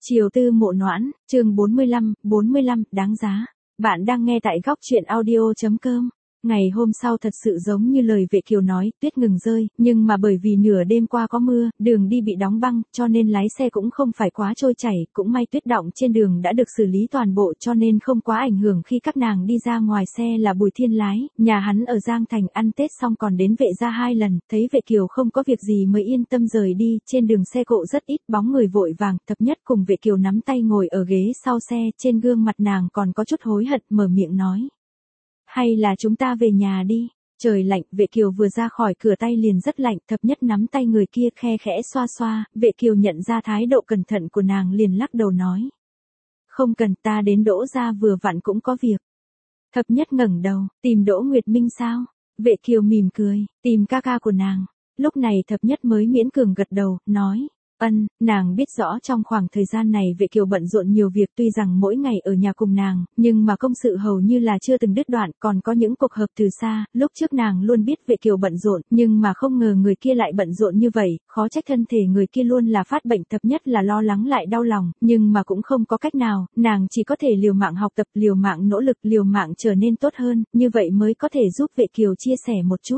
Chiều tư mộ noãn, chương 45, đáng giá. Bạn đang nghe tại góc truyện audio.com. Ngày hôm sau thật sự giống như lời Vệ Kiều nói, tuyết ngừng rơi, nhưng mà bởi vì nửa đêm qua có mưa, đường đi bị đóng băng, cho nên lái xe cũng không phải quá trôi chảy, cũng may tuyết đọng trên đường đã được xử lý toàn bộ cho nên không quá ảnh hưởng khi các nàng đi ra ngoài. Xe là Bùi Thiên lái, nhà hắn ở Giang Thành, ăn Tết xong còn đến Vệ gia 2 lần, thấy Vệ Kiều không có việc gì mới yên tâm rời đi. Trên đường xe cộ rất ít bóng người vội vàng, Thập Nhất cùng Vệ Kiều nắm tay ngồi ở ghế sau xe, trên gương mặt nàng còn có chút hối hận, mở miệng nói: hay là chúng ta về nhà đi, trời lạnh. Vệ Kiều vừa ra khỏi cửa tay liền rất lạnh. Thập Nhất nắm tay người kia khe khẽ xoa xoa, Vệ Kiều nhận ra thái độ cẩn thận của nàng liền lắc đầu nói: không cần, ta đến Đỗ gia vừa vặn cũng có việc. Thập Nhất ngẩng đầu, tìm Đỗ Nguyệt Minh sao? Vệ Kiều mỉm cười, tìm ca ca của nàng. Lúc này Thập Nhất mới miễn cường gật đầu, nói: nàng biết rõ trong khoảng thời gian này Vệ Kiều bận rộn nhiều việc, tuy rằng mỗi ngày ở nhà cùng nàng, nhưng mà công sự hầu như là chưa từng đứt đoạn, còn có những cuộc họp từ xa. Lúc trước nàng luôn biết Vệ Kiều bận rộn, nhưng mà không ngờ người kia lại bận rộn như vậy, khó trách thân thể người kia luôn là phát bệnh. Thập Nhất là lo lắng lại đau lòng, nhưng mà cũng không có cách nào, nàng chỉ có thể liều mạng học tập, liều mạng nỗ lực, liều mạng trở nên tốt hơn, như vậy mới có thể giúp Vệ Kiều chia sẻ một chút.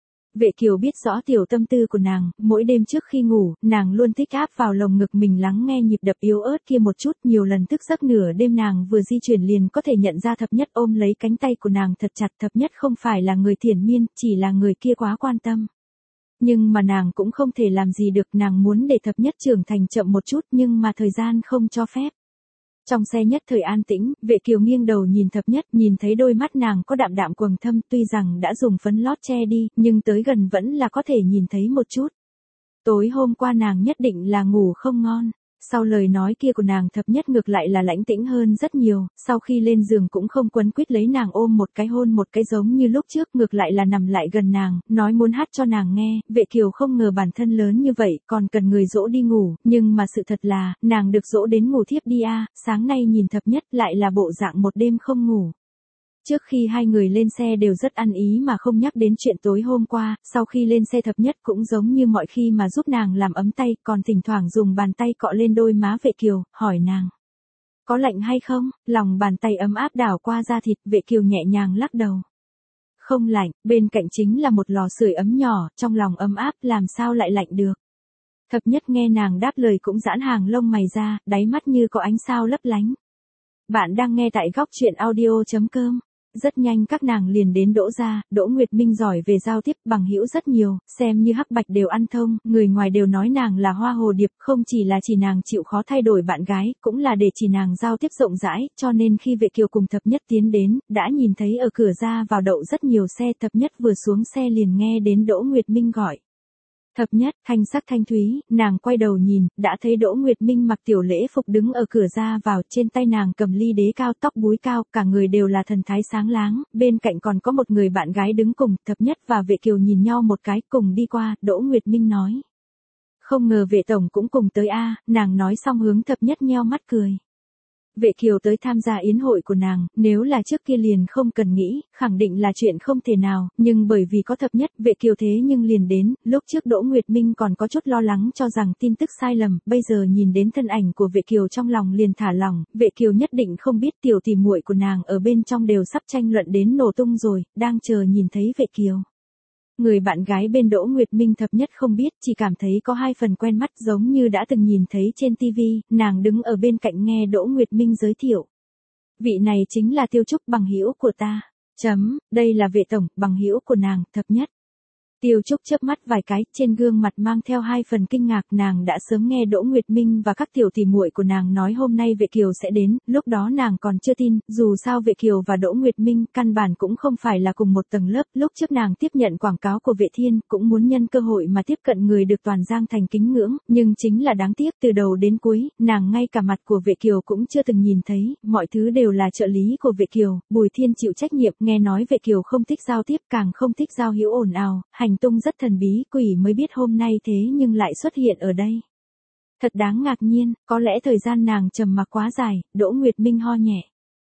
Vệ Kiều biết rõ tiểu tâm tư của nàng, mỗi đêm trước khi ngủ, nàng luôn thích áp vào lồng ngực mình lắng nghe nhịp đập yếu ớt kia một chút. Nhiều lần thức giấc nửa đêm nàng vừa di chuyển liền có thể nhận ra Thập Nhất ôm lấy cánh tay của nàng thật chặt. Thập Nhất không phải là người thiển miên, chỉ là người kia quá quan tâm. Nhưng mà nàng cũng không thể làm gì được, nàng muốn để Thập Nhất trưởng thành chậm một chút nhưng mà thời gian không cho phép. Trong xe nhất thời an tĩnh, Vệ Kiều nghiêng đầu nhìn Thập Nhất, nhìn thấy đôi mắt nàng có đạm đạm quầng thâm, tuy rằng đã dùng phấn lót che đi, nhưng tới gần vẫn là có thể nhìn thấy một chút. Tối hôm qua nàng nhất định là ngủ không ngon. Sau lời nói kia của nàng, Thập Nhất ngược lại là lãnh tĩnh hơn rất nhiều, sau khi lên giường cũng không quấn quýt lấy nàng ôm một cái hôn một cái giống như lúc trước, ngược lại là nằm lại gần nàng, nói muốn hát cho nàng nghe. Vệ Kiều không ngờ bản thân lớn như vậy, còn cần người dỗ đi ngủ, nhưng mà sự thật là, nàng được dỗ đến ngủ thiếp đi a. Sáng nay nhìn Thập Nhất lại là bộ dạng một đêm không ngủ. Trước khi hai người lên xe đều rất ăn ý mà không nhắc đến chuyện tối hôm qua, sau khi lên xe Thập Nhất cũng giống như mọi khi mà giúp nàng làm ấm tay, còn thỉnh thoảng dùng bàn tay cọ lên đôi má Vệ Kiều, hỏi nàng: có lạnh hay không? Lòng bàn tay ấm áp đảo qua da thịt, Vệ Kiều nhẹ nhàng lắc đầu: không lạnh, bên cạnh chính là một lò sưởi ấm nhỏ, trong lòng ấm áp làm sao lại lạnh được. Thập Nhất nghe nàng đáp lời cũng giãn hàng lông mày ra, đáy mắt như có ánh sao lấp lánh. Bạn đang nghe tại góc truyện audio.com. Rất nhanh các nàng liền đến Đỗ gia. Đỗ Nguyệt Minh giỏi về giao tiếp, bằng hữu rất nhiều, xem như hắc bạch đều ăn thông, người ngoài đều nói nàng là hoa hồ điệp, không chỉ là chỉ nàng chịu khó thay đổi bạn gái, cũng là để chỉ nàng giao tiếp rộng rãi, cho nên khi Vệ Kiều cùng Thập Nhất tiến đến, đã nhìn thấy ở cửa ra vào đậu rất nhiều xe. Thập Nhất vừa xuống xe liền nghe đến Đỗ Nguyệt Minh gọi: Thập Nhất, thanh sắc thanh thúy, nàng quay đầu nhìn, đã thấy Đỗ Nguyệt Minh mặc tiểu lễ phục đứng ở cửa ra vào, trên tay nàng cầm ly đế cao, tóc búi cao, cả người đều là thần thái sáng láng, bên cạnh còn có một người bạn gái đứng cùng. Thập Nhất và Vệ Kiều nhìn nhau một cái, cùng đi qua. Đỗ Nguyệt Minh nói: không ngờ Vệ tổng cũng cùng tới a. Nàng nói xong hướng Thập Nhất nheo mắt cười. Vệ Kiều tới tham gia yến hội của nàng, nếu là trước kia liền không cần nghĩ, khẳng định là chuyện không thể nào, nhưng bởi vì có Thập Nhất, Vệ Kiều thế nhưng liền đến. Lúc trước Đỗ Nguyệt Minh còn có chút lo lắng cho rằng tin tức sai lầm, bây giờ nhìn đến thân ảnh của Vệ Kiều trong lòng liền thả lỏng. Vệ Kiều nhất định không biết tiểu tỷ muội của nàng ở bên trong đều sắp tranh luận đến nổ tung rồi, đang chờ nhìn thấy Vệ Kiều. Người bạn gái bên Đỗ Nguyệt Minh Thập Nhất không biết, chỉ cảm thấy có 2 phần quen mắt, giống như đã từng nhìn thấy trên TV. Nàng đứng ở bên cạnh nghe Đỗ Nguyệt Minh giới thiệu: vị này chính là Tiêu Trúc, bằng hữu của ta. Đây là Vệ tổng, bằng hữu của nàng. Thập Nhất. Tiêu Trúc chớp mắt vài cái, trên gương mặt mang theo 2 phần kinh ngạc. Nàng đã sớm nghe Đỗ Nguyệt Minh và các tiểu tỷ muội của nàng nói hôm nay Vệ Kiều sẽ đến, lúc đó nàng còn chưa tin, dù sao Vệ Kiều và Đỗ Nguyệt Minh căn bản cũng không phải là cùng một tầng lớp. Lúc trước nàng tiếp nhận quảng cáo của Vệ Thiên, cũng muốn nhân cơ hội mà tiếp cận người được toàn Giang Thành kính ngưỡng, nhưng chính là đáng tiếc, từ đầu đến cuối, nàng ngay cả mặt của Vệ Kiều cũng chưa từng nhìn thấy, mọi thứ đều là trợ lý của Vệ Kiều. Bùi Thiên chịu trách nhiệm, nghe nói Vệ Kiều không thích giao tiếp, càng không thích giao hữu ồn ào, hành tung rất thần bí, quỷ mới biết hôm nay thế nhưng lại xuất hiện ở đây. Thật đáng ngạc nhiên, có lẽ thời gian nàng trầm mặc quá dài. Đỗ Nguyệt Minh ho nhẹ.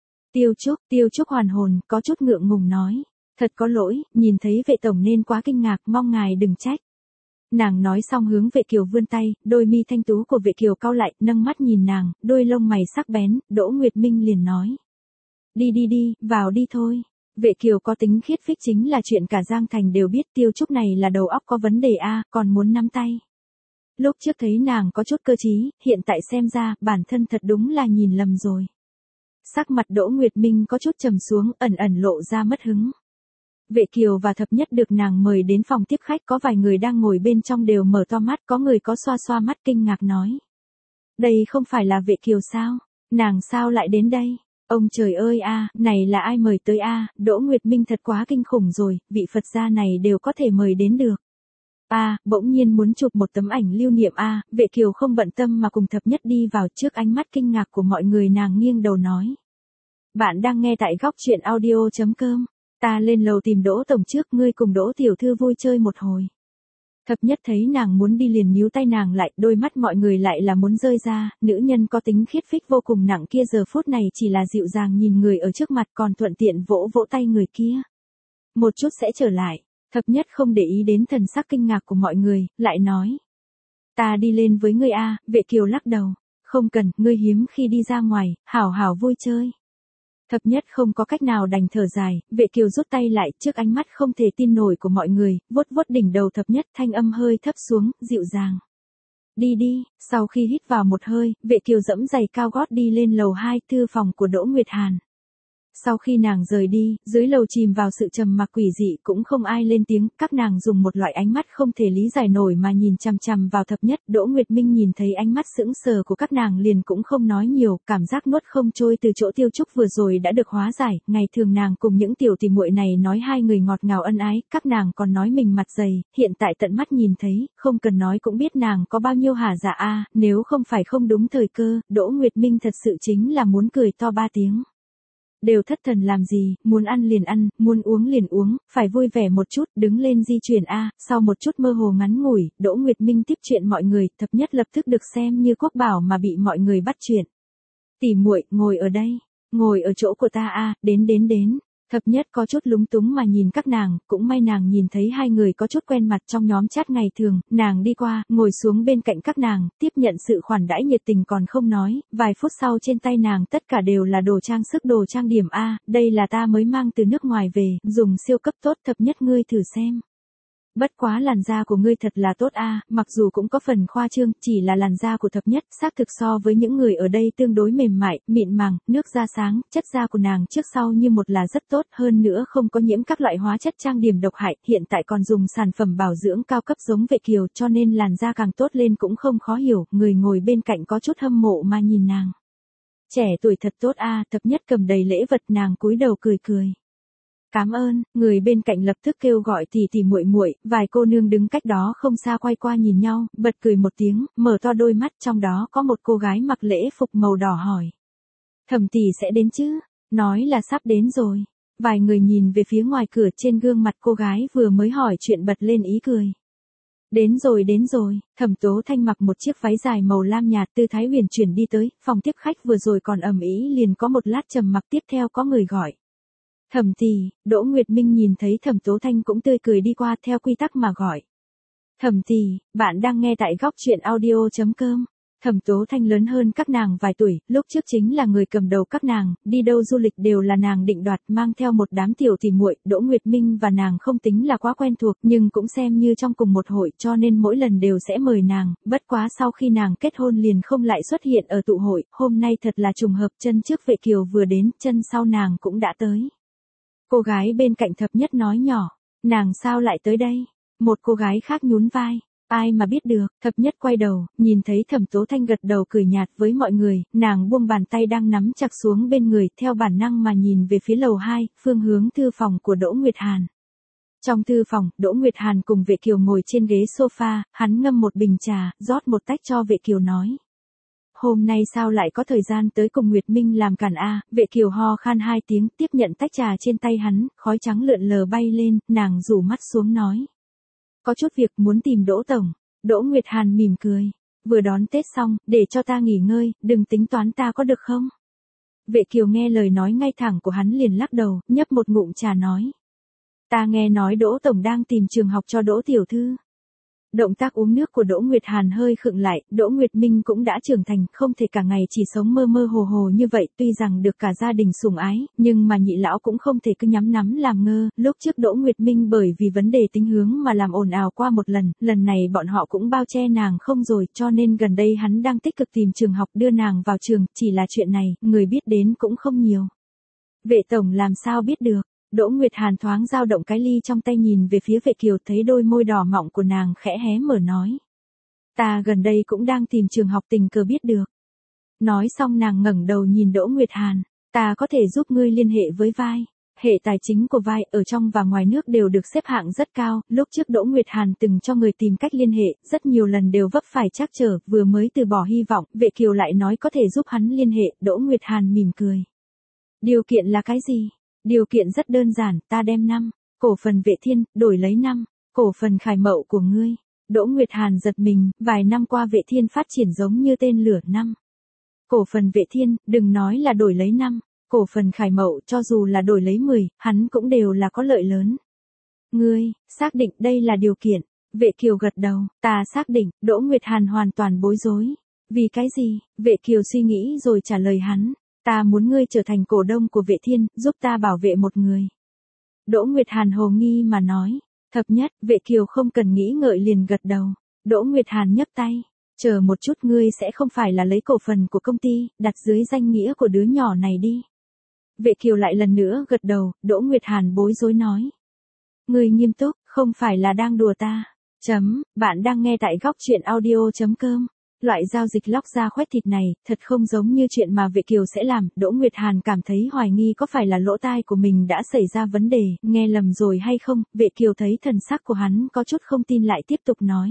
Tiêu Trúc hoàn hồn, có chút ngượng ngùng nói: thật có lỗi, nhìn thấy Vệ tổng nên quá kinh ngạc, mong ngài đừng trách. Nàng nói xong hướng Vệ Kiều vươn tay, đôi mi thanh tú của Vệ Kiều cau lại, nâng mắt nhìn nàng, đôi lông mày sắc bén, Đỗ Nguyệt Minh liền nói. Đi đi đi, vào đi thôi. Vệ Kiều có tính khiết phích chính là chuyện cả Giang Thành đều biết, Tiêu Trúc này là đầu óc có vấn đề a, còn muốn nắm tay. Lúc trước thấy nàng có chút cơ trí, hiện tại xem ra, bản thân thật đúng là nhìn lầm rồi. Sắc mặt Đỗ Nguyệt Minh có chút trầm xuống, ẩn ẩn lộ ra mất hứng. Vệ Kiều và Thập Nhất được nàng mời đến phòng tiếp khách, có vài người đang ngồi bên trong đều mở to mắt, có người có xoa xoa mắt kinh ngạc nói. Đây không phải là Vệ Kiều sao? Nàng sao lại đến đây? Ông trời ơi a, này là ai mời tới a? Đỗ Nguyệt Minh thật quá kinh khủng rồi, vị Phật gia này đều có thể mời đến được. Bỗng nhiên muốn chụp một tấm ảnh lưu niệm Vệ Kiều không bận tâm mà cùng Thập Nhất đi vào, trước ánh mắt kinh ngạc của mọi người nàng nghiêng đầu nói. Bạn đang nghe tại góc truyện audio.com. Ta lên lầu tìm Đỗ tổng trước, ngươi cùng Đỗ tiểu thư vui chơi một hồi. Thập Nhất thấy nàng muốn đi liền níu tay nàng lại, đôi mắt mọi người lại là muốn rơi ra, nữ nhân có tính khiết phích vô cùng nặng kia giờ phút này chỉ là dịu dàng nhìn người ở trước mặt, còn thuận tiện vỗ vỗ tay người kia. Một chút sẽ trở lại. Thập Nhất không để ý đến thần sắc kinh ngạc của mọi người, lại nói. Ta đi lên với ngươi Vệ Kiều lắc đầu. Không cần, ngươi hiếm khi đi ra ngoài, hảo hảo vui chơi. Thập Nhất không có cách nào đành thở dài, Vệ Kiều rút tay lại, trước ánh mắt không thể tin nổi của mọi người, vuốt vuốt đỉnh đầu Thập Nhất, thanh âm hơi thấp xuống, dịu dàng. Đi đi, sau khi hít vào một hơi, Vệ Kiều dẫm giày cao gót đi lên lầu 2, thư phòng của Đỗ Nguyệt Hàn. Sau khi nàng rời đi, dưới lầu chìm vào sự trầm mặc quỷ dị, cũng không ai lên tiếng, các nàng dùng một loại ánh mắt không thể lý giải nổi mà nhìn chằm chằm vào Thập Nhất. Đỗ Nguyệt Minh nhìn thấy ánh mắt sững sờ của các nàng liền cũng không nói nhiều, cảm giác nuốt không trôi từ chỗ Tiêu Trúc vừa rồi đã được hóa giải, ngày thường nàng cùng những tiểu tỷ muội này nói hai người ngọt ngào ân ái, các nàng còn nói mình mặt dày, hiện tại tận mắt nhìn thấy, không cần nói cũng biết nàng có bao nhiêu hả dạ nếu không phải không đúng thời cơ, Đỗ Nguyệt Minh thật sự chính là muốn cười to ba tiếng. Đều thất thần làm gì, muốn ăn liền ăn, muốn uống liền uống, phải vui vẻ một chút, đứng lên di chuyển sau một chút mơ hồ ngắn ngủi, Đỗ Nguyệt Minh tiếp chuyện mọi người, Thập Nhất lập tức được xem như quốc bảo mà bị mọi người bắt chuyện. Tỷ muội, ngồi ở đây, ngồi ở chỗ của ta đến. Thập Nhất có chút lúng túng mà nhìn các nàng, cũng may nàng nhìn thấy hai người có chút quen mặt trong nhóm chat ngày thường, nàng đi qua, ngồi xuống bên cạnh các nàng, tiếp nhận sự khoản đãi nhiệt tình còn không nói, vài phút sau trên tay nàng tất cả đều là đồ trang sức đồ trang điểm đây là ta mới mang từ nước ngoài về, dùng siêu cấp tốt. Thập Nhất ngươi thử xem. Bất quá làn da của ngươi thật là tốt mặc dù cũng có phần khoa trương, chỉ là làn da của Thập Nhất xác thực so với những người ở đây tương đối mềm mại, mịn màng, nước da sáng, chất da của nàng trước sau như một là rất tốt, hơn nữa không có nhiễm các loại hóa chất trang điểm độc hại, hiện tại còn dùng sản phẩm bảo dưỡng cao cấp giống Vệ Kiều, cho nên làn da càng tốt lên cũng không khó hiểu, người ngồi bên cạnh có chút hâm mộ mà nhìn nàng. Trẻ tuổi thật tốt Thập Nhất cầm đầy lễ vật, nàng cúi đầu cười cười. Cảm ơn, người bên cạnh lập tức kêu gọi tỷ tỷ muội muội, vài cô nương đứng cách đó không xa quay qua nhìn nhau, bật cười một tiếng, mở to đôi mắt, trong đó có một cô gái mặc lễ phục màu đỏ hỏi. Thẩm tỷ sẽ đến chứ? Nói là sắp đến rồi. Vài người nhìn về phía ngoài cửa, trên gương mặt cô gái vừa mới hỏi chuyện bật lên ý cười. Đến rồi, Thẩm Tố Thanh mặc một chiếc váy dài màu lam nhạt, tư thái huyền chuyển đi tới, phòng tiếp khách vừa rồi còn ầm ĩ liền có một lát trầm mặc, tiếp theo có người gọi. Thẩm tỷ. Đỗ Nguyệt Minh nhìn thấy Thẩm Tố Thanh cũng tươi cười đi qua, theo quy tắc mà gọi. Thẩm tỷ, bạn đang nghe tại góc truyện audio.com. Thẩm Tố Thanh lớn hơn các nàng vài tuổi, lúc trước chính là người cầm đầu các nàng, đi đâu du lịch đều là nàng định đoạt, mang theo một đám tiểu tỷ muội. Đỗ Nguyệt Minh và nàng không tính là quá quen thuộc, nhưng cũng xem như trong cùng một hội, cho nên mỗi lần đều sẽ mời nàng, bất quá sau khi nàng kết hôn liền không lại xuất hiện ở tụ hội, hôm nay thật là trùng hợp, chân trước Vệ Kiều vừa đến, chân sau nàng cũng đã tới. Cô gái bên cạnh Thập Nhất nói nhỏ, nàng sao lại tới đây? Một cô gái khác nhún vai, ai mà biết được. Thập Nhất quay đầu, nhìn thấy Thẩm Tố Thanh gật đầu cười nhạt với mọi người, nàng buông bàn tay đang nắm chặt xuống bên người, theo bản năng mà nhìn về phía lầu 2, phương hướng thư phòng của Đỗ Nguyệt Hàn. Trong thư phòng, Đỗ Nguyệt Hàn cùng Vệ Kiều ngồi trên ghế sofa, hắn ngâm một bình trà, rót một tách cho Vệ Kiều nói. Hôm nay sao lại có thời gian tới cùng Nguyệt Minh làm cản Vệ Kiều ho khan 2 tiếng, tiếp nhận tách trà trên tay hắn, khói trắng lượn lờ bay lên, nàng rủ mắt xuống nói. Có chút việc muốn tìm Đỗ tổng. Đỗ Nguyệt Hàn mỉm cười. Vừa đón Tết xong, để cho ta nghỉ ngơi, đừng tính toán ta có được không? Vệ Kiều nghe lời nói ngay thẳng của hắn liền lắc đầu, nhấp một ngụm trà nói. Ta nghe nói Đỗ tổng đang tìm trường học cho Đỗ tiểu thư. Động tác uống nước của Đỗ Nguyệt Hàn hơi khựng lại, Đỗ Nguyệt Minh cũng đã trưởng thành, không thể cả ngày chỉ sống mơ mơ hồ hồ như vậy, tuy rằng được cả gia đình sủng ái, nhưng mà nhị lão cũng không thể cứ nhắm nắm làm ngơ, lúc trước Đỗ Nguyệt Minh bởi vì vấn đề tính hướng mà làm ồn ào qua một lần này bọn họ cũng bao che nàng không rồi, cho nên gần đây hắn đang tích cực tìm trường học đưa nàng vào trường, chỉ là chuyện này, người biết đến cũng không nhiều. Vệ tổng làm sao biết được? Đỗ Nguyệt Hàn thoáng dao động cái ly trong tay nhìn về phía Vệ Kiều, thấy đôi môi đỏ mọng của nàng khẽ hé mở nói. Ta gần đây cũng đang tìm trường học, tình cờ biết được. Nói xong nàng ngẩng đầu nhìn Đỗ Nguyệt Hàn. Ta có thể giúp ngươi liên hệ với vai. Hệ tài chính của vai ở trong và ngoài nước đều được xếp hạng rất cao. Lúc trước Đỗ Nguyệt Hàn từng cho người tìm cách liên hệ, rất nhiều lần đều vấp phải trắc trở, vừa mới từ bỏ hy vọng, Vệ Kiều lại nói có thể giúp hắn liên hệ. Đỗ Nguyệt Hàn mỉm cười. Điều kiện là cái gì? Điều kiện rất đơn giản, ta đem 5 cổ phần Vệ Thiên, đổi lấy 5 cổ phần Khải Mậu của ngươi. Đỗ Nguyệt Hàn giật mình, vài năm qua Vệ Thiên phát triển giống như tên lửa. 5 cổ phần Vệ Thiên, đừng nói là đổi lấy 5 cổ phần Khải Mậu, cho dù là đổi lấy 10, hắn cũng đều là có lợi lớn. Ngươi, xác định đây là điều kiện. Vệ Kiều gật đầu, ta xác định. Đỗ Nguyệt Hàn hoàn toàn bối rối. Vì cái gì? Vệ Kiều suy nghĩ rồi trả lời hắn. Ta muốn ngươi trở thành cổ đông của Vệ Thiên, giúp ta bảo vệ một người. Đỗ Nguyệt Hàn hồ nghi mà nói. Thập nhất, Vệ Kiều không cần nghĩ ngợi liền gật đầu. Đỗ Nguyệt Hàn nhấc tay. Chờ một chút, ngươi sẽ không phải là lấy cổ phần của công ty, đặt dưới danh nghĩa của đứa nhỏ này đi. Vệ Kiều lại lần nữa gật đầu, Đỗ Nguyệt Hàn bối rối nói. Ngươi nghiêm túc, không phải là đang đùa ta. Bạn đang nghe tại góc truyện audio.com. Loại giao dịch lóc da khoét thịt này, thật không giống như chuyện mà Vệ Kiều sẽ làm. Đỗ Nguyệt Hàn cảm thấy hoài nghi có phải là lỗ tai của mình đã xảy ra vấn đề, nghe lầm rồi hay không. Vệ Kiều thấy thần sắc của hắn có chút không tin lại tiếp tục nói.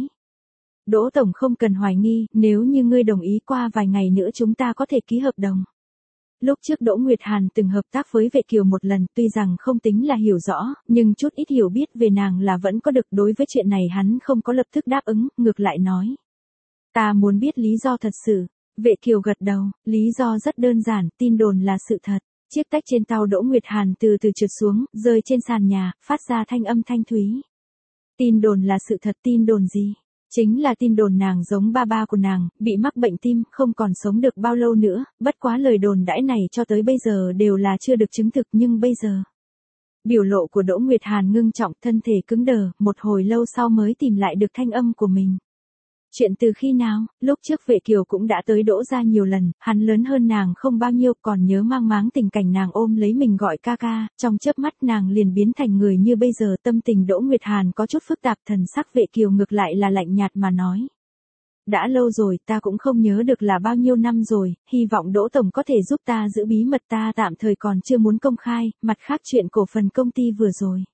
Đỗ tổng không cần hoài nghi, nếu như ngươi đồng ý qua vài ngày nữa chúng ta có thể ký hợp đồng. Lúc trước Đỗ Nguyệt Hàn từng hợp tác với Vệ Kiều một lần, tuy rằng không tính là hiểu rõ, nhưng chút ít hiểu biết về nàng là vẫn có được. Đối với chuyện này hắn không có lập tức đáp ứng, ngược lại nói. Ta muốn biết lý do thật sự. Vệ Kiều gật đầu, lý do rất đơn giản, tin đồn là sự thật. Chiếc tách trên tàu Đỗ Nguyệt Hàn từ từ trượt xuống, rơi trên sàn nhà, phát ra thanh âm thanh thúy. Tin đồn là sự thật, tin đồn gì? Chính là tin đồn nàng giống ba của nàng, bị mắc bệnh tim, không còn sống được bao lâu nữa, bất quá lời đồn đãi này cho tới bây giờ đều là chưa được chứng thực, nhưng bây giờ. Biểu lộ của Đỗ Nguyệt Hàn ngưng trọng, thân thể cứng đờ, một hồi lâu sau mới tìm lại được thanh âm của mình. Chuyện từ khi nào? Lúc trước Vệ Kiều cũng đã tới Đỗ gia nhiều lần, hắn lớn hơn nàng không bao nhiêu, còn nhớ mang máng tình cảnh nàng ôm lấy mình gọi ca ca, trong chớp mắt nàng liền biến thành người như bây giờ. Tâm tình Đỗ Nguyệt Hàn có chút phức tạp, thần sắc Vệ Kiều ngược lại là lạnh nhạt mà nói. Đã lâu rồi, ta cũng không nhớ được là bao nhiêu năm rồi, hy vọng Đỗ tổng có thể giúp ta giữ bí mật, ta tạm thời còn chưa muốn công khai, mặt khác chuyện cổ phần công ty vừa rồi.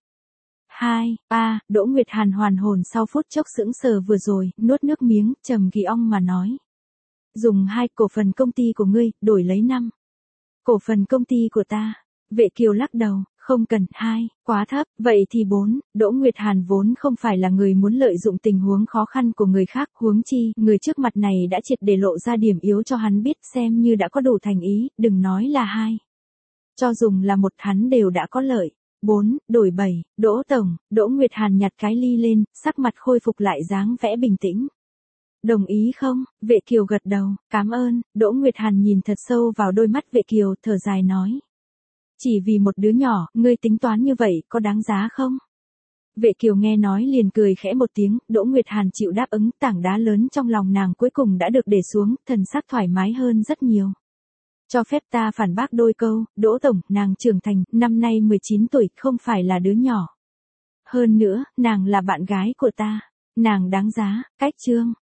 Đỗ Nguyệt Hàn hoàn hồn sau phút chốc sững sờ vừa rồi, nuốt nước miếng, trầm kỳ ong mà nói. Dùng 2 cổ phần công ty của ngươi, đổi lấy 5 cổ phần công ty của ta. Vệ Kiều lắc đầu, không cần, 2, quá thấp, vậy thì 4, Đỗ Nguyệt Hàn vốn không phải là người muốn lợi dụng tình huống khó khăn của người khác, huống chi, người trước mặt này đã triệt để lộ ra điểm yếu cho hắn biết, xem như đã có đủ thành ý, đừng nói là 2. Cho dùng là 1 hắn đều đã có lợi. 4, đổi 7, Đỗ tổng. Đỗ Nguyệt Hàn nhặt cái ly lên, sắc mặt khôi phục lại dáng vẻ bình tĩnh. Đồng ý không? Vệ Kiều gật đầu, cảm ơn. Đỗ Nguyệt Hàn nhìn thật sâu vào đôi mắt Vệ Kiều, thở dài nói. Chỉ vì một đứa nhỏ, ngươi tính toán như vậy, có đáng giá không? Vệ Kiều nghe nói liền cười khẽ một tiếng, Đỗ Nguyệt Hàn chịu đáp ứng, tảng đá lớn trong lòng nàng cuối cùng đã được để xuống, thần sắc thoải mái hơn rất nhiều. Cho phép ta phản bác đôi câu, Đỗ tổng, nàng trưởng thành, năm nay 19 tuổi, không phải là đứa nhỏ. Hơn nữa, nàng là bạn gái của ta. Nàng đáng giá. Cách chương.